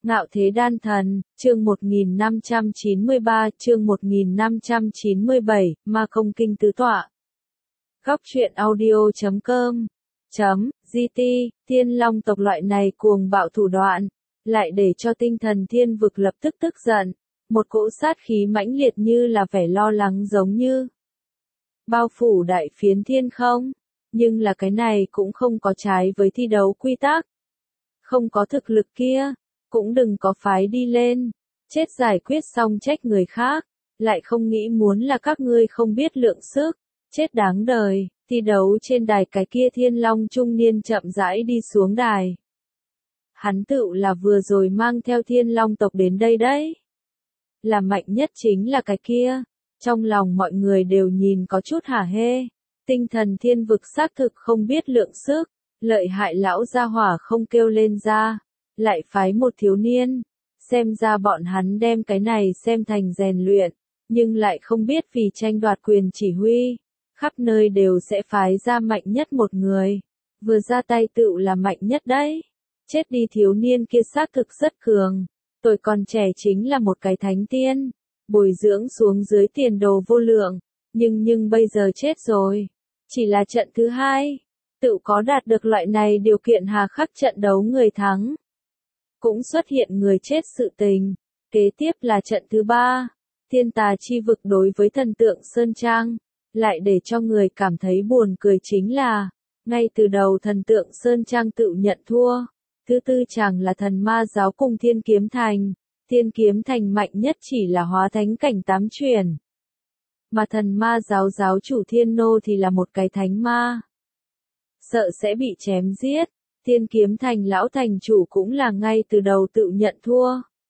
Ngạo thế đan thần, chương 1597, Ma Công Kinh Tứ Tọa. Góc truyện audio.com GT, Thiên Long tộc loại này cuồng bạo thủ đoạn, lại để cho tinh thần thiên vực lập tức tức giận, một cỗ sát khí mãnh liệt như là vẻ lo lắng giống như bao phủ đại phiến thiên không, nhưng là cái này cũng không có trái với thi đấu quy tắc. Không có thực lực kia, cũng đừng có phái đi lên, chết giải quyết xong trách người khác, lại không nghĩ muốn là các ngươi không biết lượng sức, chết đáng đời. Thi đấu trên đài cái kia Thiên Long trung niên chậm rãi đi xuống đài. Hắn tựu là vừa rồi mang theo Thiên Long tộc đến đây đấy. Là mạnh nhất chính là cái kia, trong lòng mọi người đều nhìn có chút hả hê, tinh thần thiên vực xác thực không biết lượng sức, lợi hại lão gia hỏa không kêu lên ra, lại phái một thiếu niên, xem ra bọn hắn đem cái này xem thành rèn luyện, nhưng lại không biết vì tranh đoạt quyền chỉ huy. Khắp nơi đều sẽ phái ra mạnh nhất một người, vừa ra tay tựu là mạnh nhất đấy. Chết đi thiếu niên kia xác thực rất cường, tuổi còn trẻ chính là một cái thánh tiên, bồi dưỡng xuống dưới tiền đồ vô lượng, nhưng bây giờ chết rồi. Chỉ là trận thứ hai, tựu có đạt được loại này điều kiện hà khắc trận đấu người thắng. Cũng xuất hiện người chết sự tình, kế tiếp là trận thứ ba, thiên tà chi vực đối với thần tượng Sơn Trang. Lại để cho người cảm thấy buồn cười chính là, ngay từ đầu thần tượng Sơn Trang tự nhận thua. Thứ tư chàng là thần ma giáo cùng Thiên Kiếm Thành. Thiên Kiếm Thành mạnh nhất chỉ là hóa thánh cảnh 8 truyền. Mà thần ma giáo giáo chủ Thiên Nô thì là một cái thánh ma. Sợ sẽ bị chém giết, Thiên Kiếm Thành lão thành chủ cũng là ngay từ đầu tự nhận thua.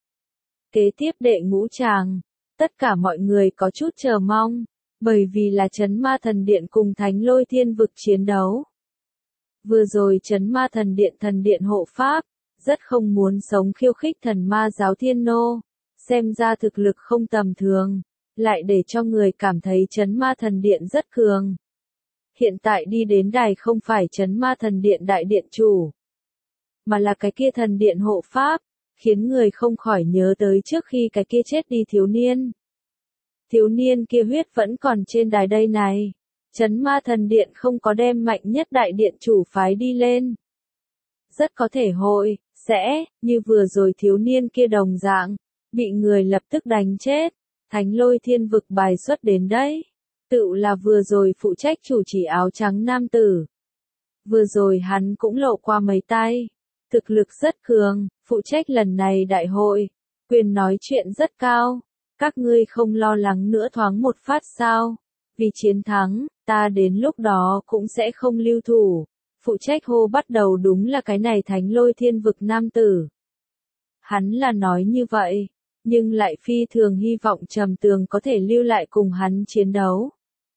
Kế tiếp đệ ngũ chàng, tất cả mọi người có chút chờ mong. Bởi vì là Chấn Ma Thần Điện cùng Thánh Lôi Thiên Vực chiến đấu. Vừa rồi Chấn Ma Thần Điện hộ pháp, rất không muốn sống khiêu khích thần ma giáo Thiên Nô, xem ra thực lực không tầm thường, lại để cho người cảm thấy Chấn Ma Thần Điện rất cường. Hiện tại đi đến đài không phải Chấn Ma Thần Điện đại điện chủ, mà là cái kia thần điện hộ pháp, khiến người không khỏi nhớ tới trước khi cái kia chết đi thiếu niên. Thiếu niên kia huyết vẫn còn trên đài đây này. Chấn Ma Thần Điện không có đem mạnh nhất đại điện chủ phái đi lên. Rất có thể hội, sẽ, như vừa rồi thiếu niên kia đồng dạng, bị người lập tức đánh chết. Thánh Lôi Thiên Vực bài xuất đến đấy. Tự là vừa rồi phụ trách chủ trì áo trắng nam tử. Vừa rồi hắn cũng lộ qua mấy tay. Thực lực rất cường, phụ trách lần này đại hội. Quyền nói chuyện rất cao. Các ngươi không lo lắng nữa thoáng một phát sao? Vì chiến thắng, ta đến lúc đó cũng sẽ không lưu thủ. Phụ trách hô bắt đầu đúng là cái này Thánh Lôi Thiên Vực nam tử. Hắn là nói như vậy, nhưng lại phi thường hy vọng Trầm Tường có thể lưu lại cùng hắn chiến đấu.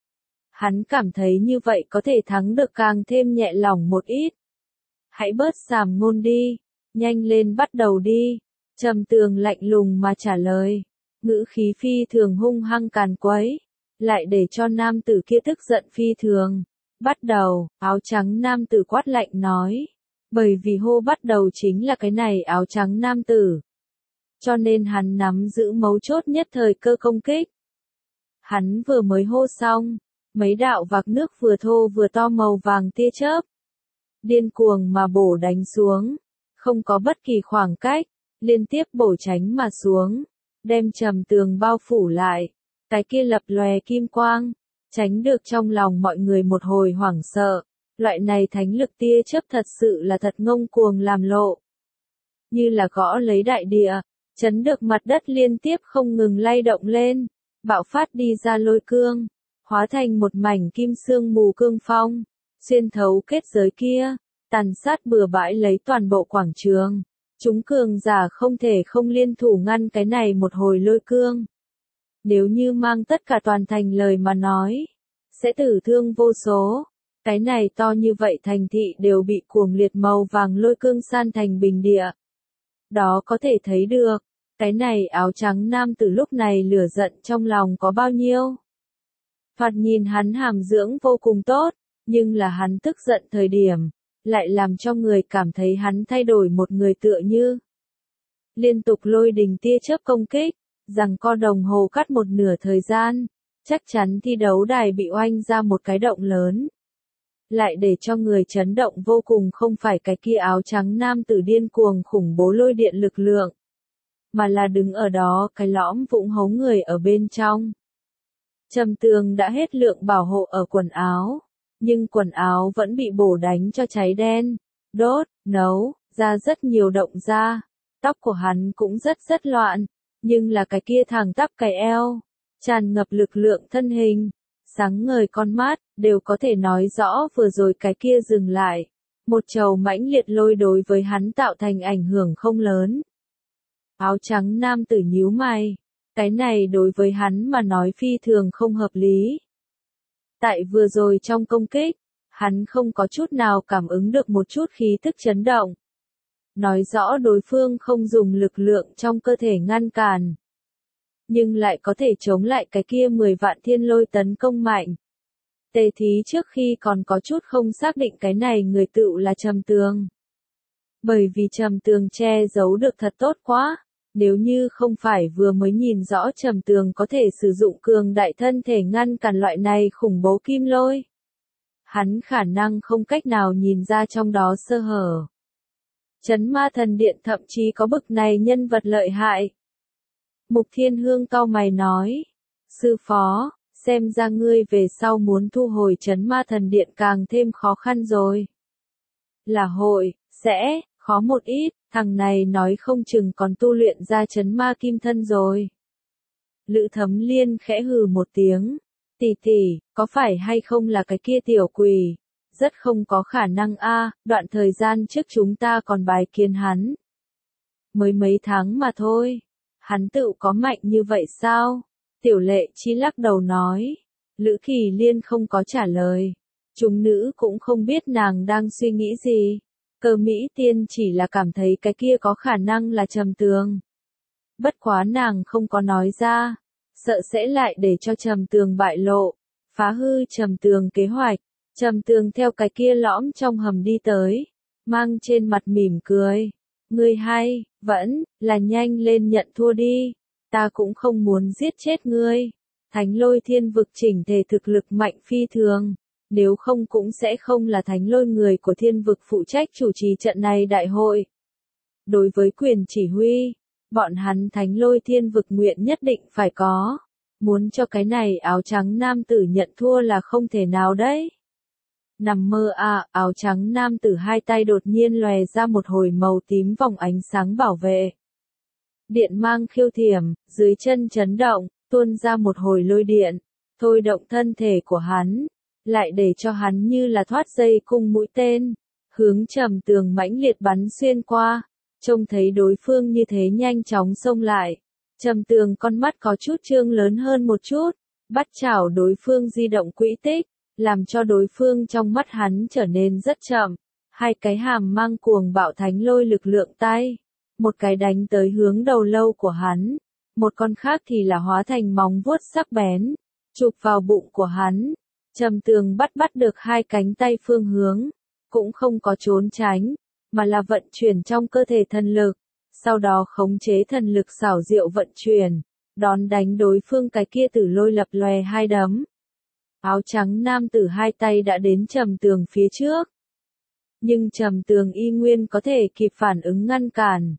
Hắn cảm thấy như vậy có thể thắng được càng thêm nhẹ lòng một ít. Hãy bớt sàm ngôn đi, nhanh lên bắt đầu đi. Trầm Tường lạnh lùng mà trả lời. Ngữ khí phi thường hung hăng càn quấy, lại để cho nam tử kia tức giận phi thường. Bắt đầu, áo trắng nam tử quát lạnh nói. Bởi vì hô bắt đầu chính là cái này áo trắng nam tử. Cho nên hắn nắm giữ mấu chốt nhất thời cơ công kích. Hắn vừa mới hô xong, mấy đạo vạc nước vừa thô vừa to màu vàng tia chớp. Điên cuồng mà bổ đánh xuống, không có bất kỳ khoảng cách, liên tiếp bổ tránh mà xuống. Đem Trầm Tường bao phủ lại, cái kia lập lòe kim quang, tránh được trong lòng mọi người một hồi hoảng sợ, loại này thánh lực tia chớp thật sự là thật ngông cuồng làm lộ. Như là gõ lấy đại địa, chấn được mặt đất liên tiếp không ngừng lay động lên, bạo phát đi ra lôi cương, hóa thành một mảnh kim sương mù cương phong, xuyên thấu kết giới kia, tàn sát bừa bãi lấy toàn bộ quảng trường. Chúng cường giả không thể không liên thủ ngăn cái này một hồi lôi cương. Nếu như mang tất cả toàn thành lời mà nói, sẽ tử thương vô số. Cái này to như vậy thành thị đều bị cuồng liệt màu vàng lôi cương san thành bình địa. Đó có thể thấy được, cái này áo trắng nam từ lúc này lửa giận trong lòng có bao nhiêu. Thoạt nhìn hắn hàm dưỡng vô cùng tốt, nhưng là hắn tức giận thời điểm. Lại làm cho người cảm thấy hắn thay đổi một người tựa như liên tục lôi đình tia chớp công kích, giằng co đồng hồ cắt một nửa thời gian, chắc chắn thi đấu đài bị oanh ra một cái động lớn. Lại để cho người chấn động vô cùng không phải cái kia áo trắng nam tử điên cuồng khủng bố lôi điện lực lượng, mà là đứng ở đó cái lõm vũng hố người ở bên trong. Trầm Tường đã hết lượng bảo hộ ở quần áo, nhưng quần áo vẫn bị bổ đánh cho cháy đen, đốt, nấu, ra rất nhiều động da. Tóc của hắn cũng rất loạn, nhưng là cái kia thẳng tắp cái eo, tràn ngập lực lượng thân hình, sáng ngời con mắt, đều có thể nói rõ vừa rồi cái kia dừng lại. Một trầu mãnh liệt lôi đối với hắn tạo thành ảnh hưởng không lớn. Áo trắng nam tử nhíu mày, cái này đối với hắn mà nói phi thường không hợp lý. Tại vừa rồi trong công kích, hắn không có chút nào cảm ứng được một chút khí tức chấn động. Nói rõ đối phương không dùng lực lượng trong cơ thể ngăn cản, nhưng lại có thể chống lại cái kia 10 vạn thiên lôi tấn công mạnh. Tề Thí trước khi còn có chút không xác định cái này người tựu là Trầm Tường. Bởi vì Trầm Tường che giấu được thật tốt quá, nếu như không phải vừa mới nhìn rõ Trầm Tường có thể sử dụng cường đại thân thể ngăn cản loại này khủng bố kim lôi, hắn khả năng không cách nào nhìn ra trong đó sơ hở. Chấn Ma Thần Điện thậm chí có bực này nhân vật lợi hại. Mục Thiên Hương cau mày nói, sư phó, xem ra ngươi về sau muốn thu hồi Chấn Ma Thần Điện càng thêm khó khăn rồi. Là hội, sẽ, khó một ít, thằng này nói không chừng còn tu luyện ra Chấn Ma Kim Thân rồi. Lữ Thấm Liên khẽ hừ một tiếng, tỷ tỷ, có phải hay không là cái kia tiểu quỷ? Rất không có khả năng a, đoạn thời gian trước chúng ta còn bài kiến hắn. Mới mấy tháng mà thôi, hắn tự có mạnh như vậy sao? Tiểu Lệ Chi lắc đầu nói. Lữ Kỳ Liên không có trả lời. Chúng nữ cũng không biết nàng đang suy nghĩ gì. Cơ Mỹ Tiên chỉ là cảm thấy cái kia có khả năng là Trầm Tường. Bất quá nàng không có nói ra, sợ sẽ lại để cho Trầm Tường bại lộ, phá hư Trầm Tường kế hoạch. Trầm Tường theo cái kia lõm trong hầm đi tới, mang trên mặt mỉm cười. Ngươi hay, vẫn, là nhanh lên nhận thua đi. Ta cũng không muốn giết chết ngươi. Thánh Lôi Thiên Vực chỉnh thể thực lực mạnh phi thường. Nếu không cũng sẽ không là Thánh Lôi người của Thiên Vực phụ trách chủ trì trận này đại hội. Đối với quyền chỉ huy, bọn hắn Thánh Lôi Thiên Vực nguyện nhất định phải có. Muốn cho cái này áo trắng nam tử nhận thua là không thể nào đấy. Nằm mơ à, áo trắng nam tử hai tay đột nhiên lòe ra một hồi màu tím vòng ánh sáng bảo vệ. Điện mang khiêu thiểm, dưới chân chấn động, tuôn ra một hồi lôi điện, thôi động thân thể của hắn, lại để cho hắn như là thoát dây cung mũi tên, hướng Trầm Tường mãnh liệt bắn xuyên qua, trông thấy đối phương như thế nhanh chóng xông lại. Trầm Tường con mắt có chút trương lớn hơn một chút, bắt chảo đối phương di động quỹ tích, làm cho đối phương trong mắt hắn trở nên rất chậm. Hai cái hàm mang cuồng bạo thánh lôi lực lượng tay, một cái đánh tới hướng đầu lâu của hắn, một con khác thì là hóa thành móng vuốt sắc bén, chụp vào bụng của hắn. Trầm Tường bắt được hai cánh tay phương hướng, cũng không có trốn tránh, mà là vận chuyển trong cơ thể thần lực, sau đó khống chế thần lực xảo diệu vận chuyển, đón đánh đối phương cái kia tử lôi lập lòe hai đấm. Áo trắng nam tử hai tay đã đến Trầm Tường phía trước, nhưng Trầm Tường y nguyên có thể kịp phản ứng ngăn cản.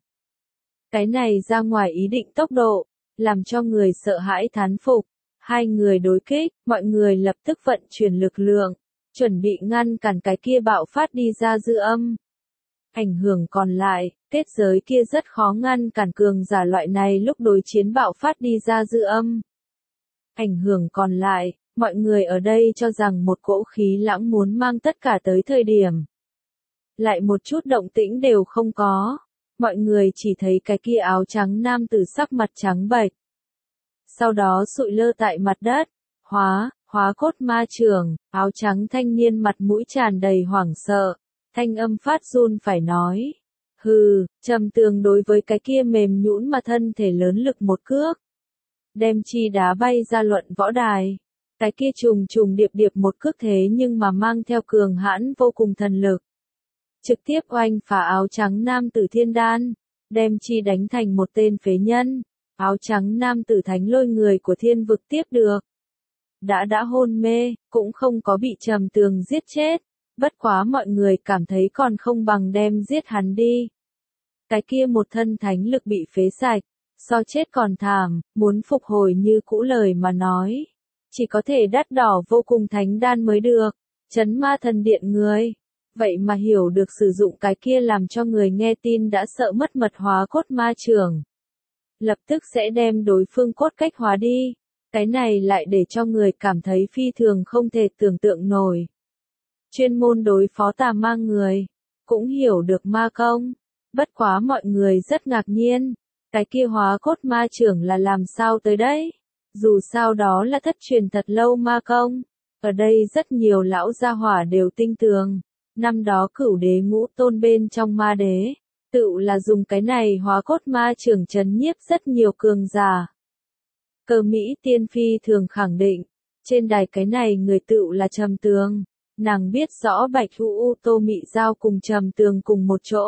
Cái này ra ngoài ý định tốc độ, làm cho người sợ hãi thán phục. Hai người đối kích, mọi người lập tức vận chuyển lực lượng, chuẩn bị ngăn cản cái kia bạo phát đi ra dư âm. Ảnh hưởng còn lại, kết giới kia rất khó ngăn cản cường giả loại này lúc đối chiến bạo phát đi ra dư âm. Ảnh hưởng còn lại, mọi người ở đây cho rằng một cỗ khí lãng muốn mang tất cả tới thời điểm. Lại một chút động tĩnh đều không có. Mọi người chỉ thấy cái kia áo trắng nam tử sắc mặt trắng bệch. Sau đó sụi lơ tại mặt đất. Hóa cốt ma trường, áo trắng thanh niên mặt mũi tràn đầy hoảng sợ. Thanh âm phát run phải nói. Hừ, Trầm Tường đối với cái kia mềm nhũn mà thân thể lớn lực một cước. Đem chi đá bay ra luận võ đài. Cái kia trùng điệp một cước thế nhưng mà mang theo cường hãn vô cùng thần lực. Trực tiếp oanh phá áo trắng nam tử thiên đan. đem chi đánh thành một tên phế nhân. Áo trắng nam tử thánh lôi người của thiên vực tiếp được. Đã hôn mê, cũng không có bị Trầm Tường giết chết. Bất quá mọi người cảm thấy còn không bằng đem giết hắn đi. Cái kia một thân thánh lực bị phế sạch, so chết còn thảm, muốn phục hồi như cũ lời mà nói. Chỉ có thể đắt đỏ vô cùng thánh đan mới được. Chấn ma thần điện người. Vậy mà hiểu được sử dụng cái kia làm cho người nghe tin đã sợ mất mật hóa cốt ma trưởng. Lập tức sẽ đem đối phương cốt cách hóa đi. Cái này lại để cho người cảm thấy phi thường không thể tưởng tượng nổi. Chuyên môn đối phó tà ma người, cũng hiểu được ma công. Bất quá mọi người rất ngạc nhiên. Cái kia hóa cốt ma trưởng là làm sao tới đấy? Dù sao đó là thất truyền thật lâu ma công. Ở đây rất nhiều lão gia hỏa đều tinh tường. Năm đó Cửu Đế Ngũ Tôn bên trong ma đế, tự là dùng cái này hóa cốt ma trưởng trấn nhiếp rất nhiều cường giả. Cơ Mỹ Tiên phi thường khẳng định, trên đài cái này người tự là Trầm Tường. Nàng biết rõ Bạch U Tô Mị Giao cùng Trầm Tường cùng một chỗ.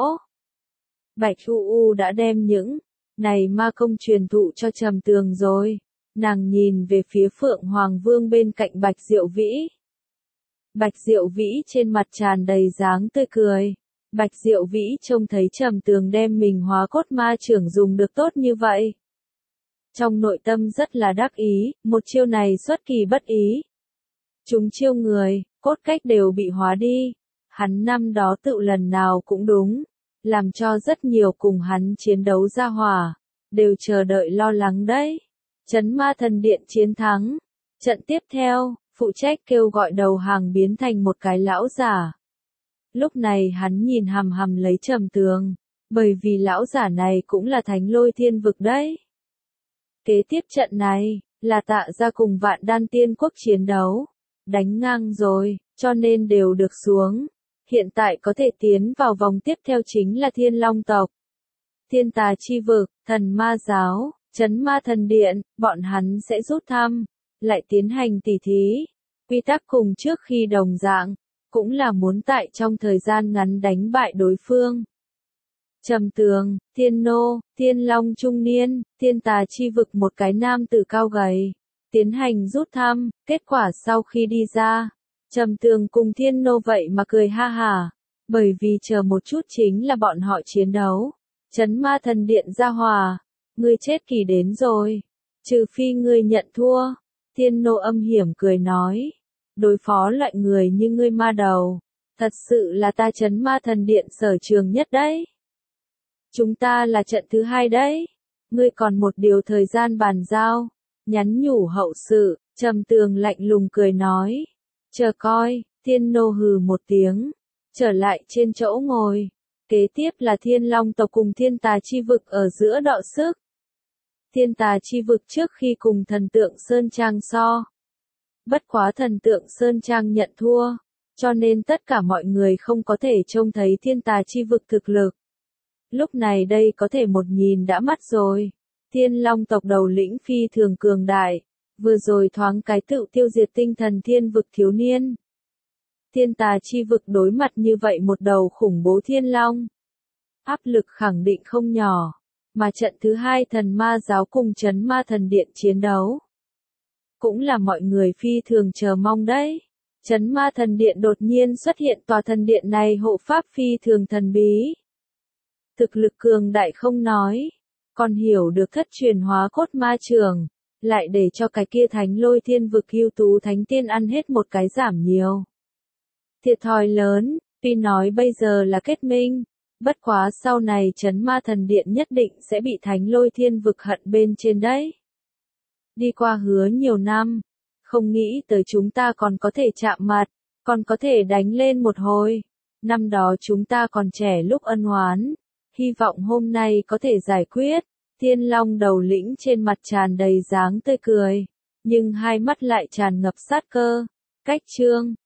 Bạch U đã đem những này ma công truyền thụ cho Trầm Tường rồi. Nàng nhìn về phía Phượng Hoàng Vương bên cạnh Bạch Diệu Vĩ. Bạch Diệu Vĩ trên mặt tràn đầy dáng tươi cười. Bạch Diệu Vĩ trông thấy Trầm Tường đem mình hóa cốt ma trưởng dùng được tốt như vậy. Trong nội tâm rất là đắc ý, một chiêu này xuất kỳ bất ý. Chúng chiêu người, cốt cách đều bị hóa đi. Hắn năm đó tự lần nào cũng đúng. Làm cho rất nhiều cùng hắn chiến đấu ra hỏa. Đều chờ đợi lo lắng đấy. Chấn ma thần điện chiến thắng. Trận tiếp theo, phụ trách kêu gọi đầu hàng biến thành một cái lão giả. Lúc này hắn nhìn hằm hằm lấy Trầm Tường. Bởi vì lão giả này cũng là thánh lôi thiên vực đấy. Kế tiếp trận này, là Tạ Gia cùng Vạn Đan Tiên Quốc chiến đấu. Đánh ngang rồi, cho nên đều được xuống. Hiện tại có thể tiến vào vòng tiếp theo chính là Thiên Long tộc. Thiên Tà chi vực, Thần Ma giáo, Chấn Ma thần điện, bọn hắn sẽ rút thăm, lại tiến hành tỉ thí. Quy tắc cùng trước khi đồng dạng, cũng là muốn tại trong thời gian ngắn đánh bại đối phương. Trầm Tường, Thiên Nô, Thiên Long trung niên, Thiên Tà chi vực một cái nam tử cao gầy, tiến hành rút thăm, kết quả sau khi đi ra, Trầm Tường cùng Thiên Nô vậy mà cười ha hả, bởi vì chờ một chút chính là bọn họ chiến đấu. Chấn ma thần điện ra hòa, ngươi chết kỳ đến rồi, trừ phi ngươi nhận thua. Thiên Nô âm hiểm cười nói, đối phó loại người như ngươi ma đầu, thật sự là ta chấn ma thần điện sở trường nhất đấy. Chúng ta là trận thứ hai đấy, ngươi còn một điều thời gian bàn giao, nhắn nhủ hậu sự. Trầm Tường lạnh lùng cười nói, chờ coi. Thiên Nô hừ một tiếng, trở lại trên chỗ ngồi. Kế tiếp là Thiên Long tộc cùng Thiên Tà chi vực ở giữa đọ sức. Thiên Tà chi vực trước khi cùng thần tượng Sơn Trang so. Bất quá thần tượng Sơn Trang nhận thua, cho nên tất cả mọi người không có thể trông thấy Thiên Tà chi vực thực lực. Lúc này đây có thể một nhìn đã mắt rồi. Thiên Long tộc đầu lĩnh phi thường cường đại, vừa rồi thoáng cái tự tiêu diệt tinh thần thiên vực thiếu niên. Thiên Tà chi vực đối mặt như vậy một đầu khủng bố Thiên Long. Áp lực khẳng định không nhỏ, mà trận thứ hai Thần Ma giáo cùng Chấn Ma thần điện chiến đấu. Cũng là mọi người phi thường chờ mong đấy. Chấn Ma thần điện đột nhiên xuất hiện, tòa thần điện này hộ pháp phi thường thần bí. Thực lực cường đại không nói, còn hiểu được thất truyền hóa cốt ma trường, lại để cho cái kia thánh lôi thiên vực ưu tú thánh tiên ăn hết một cái giảm nhiều. Thiệt thòi lớn, tuy nói bây giờ là kết minh, bất quá sau này Chấn Ma thần điện nhất định sẽ bị thánh lôi thiên vực hận bên trên đấy. Đi qua hứa nhiều năm, không nghĩ tới chúng ta còn có thể chạm mặt, còn có thể đánh lên một hồi. Năm đó chúng ta còn trẻ lúc ân oán, hy vọng hôm nay có thể giải quyết. Thiên Long đầu lĩnh trên mặt tràn đầy dáng tươi cười, nhưng hai mắt lại tràn ngập sát cơ. Cách chương